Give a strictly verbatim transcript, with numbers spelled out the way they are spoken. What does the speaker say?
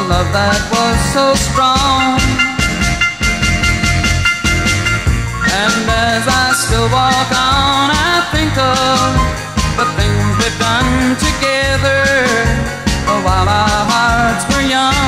love that was so strong. And as I still walk on, I think of the things we've done together while our hearts were young.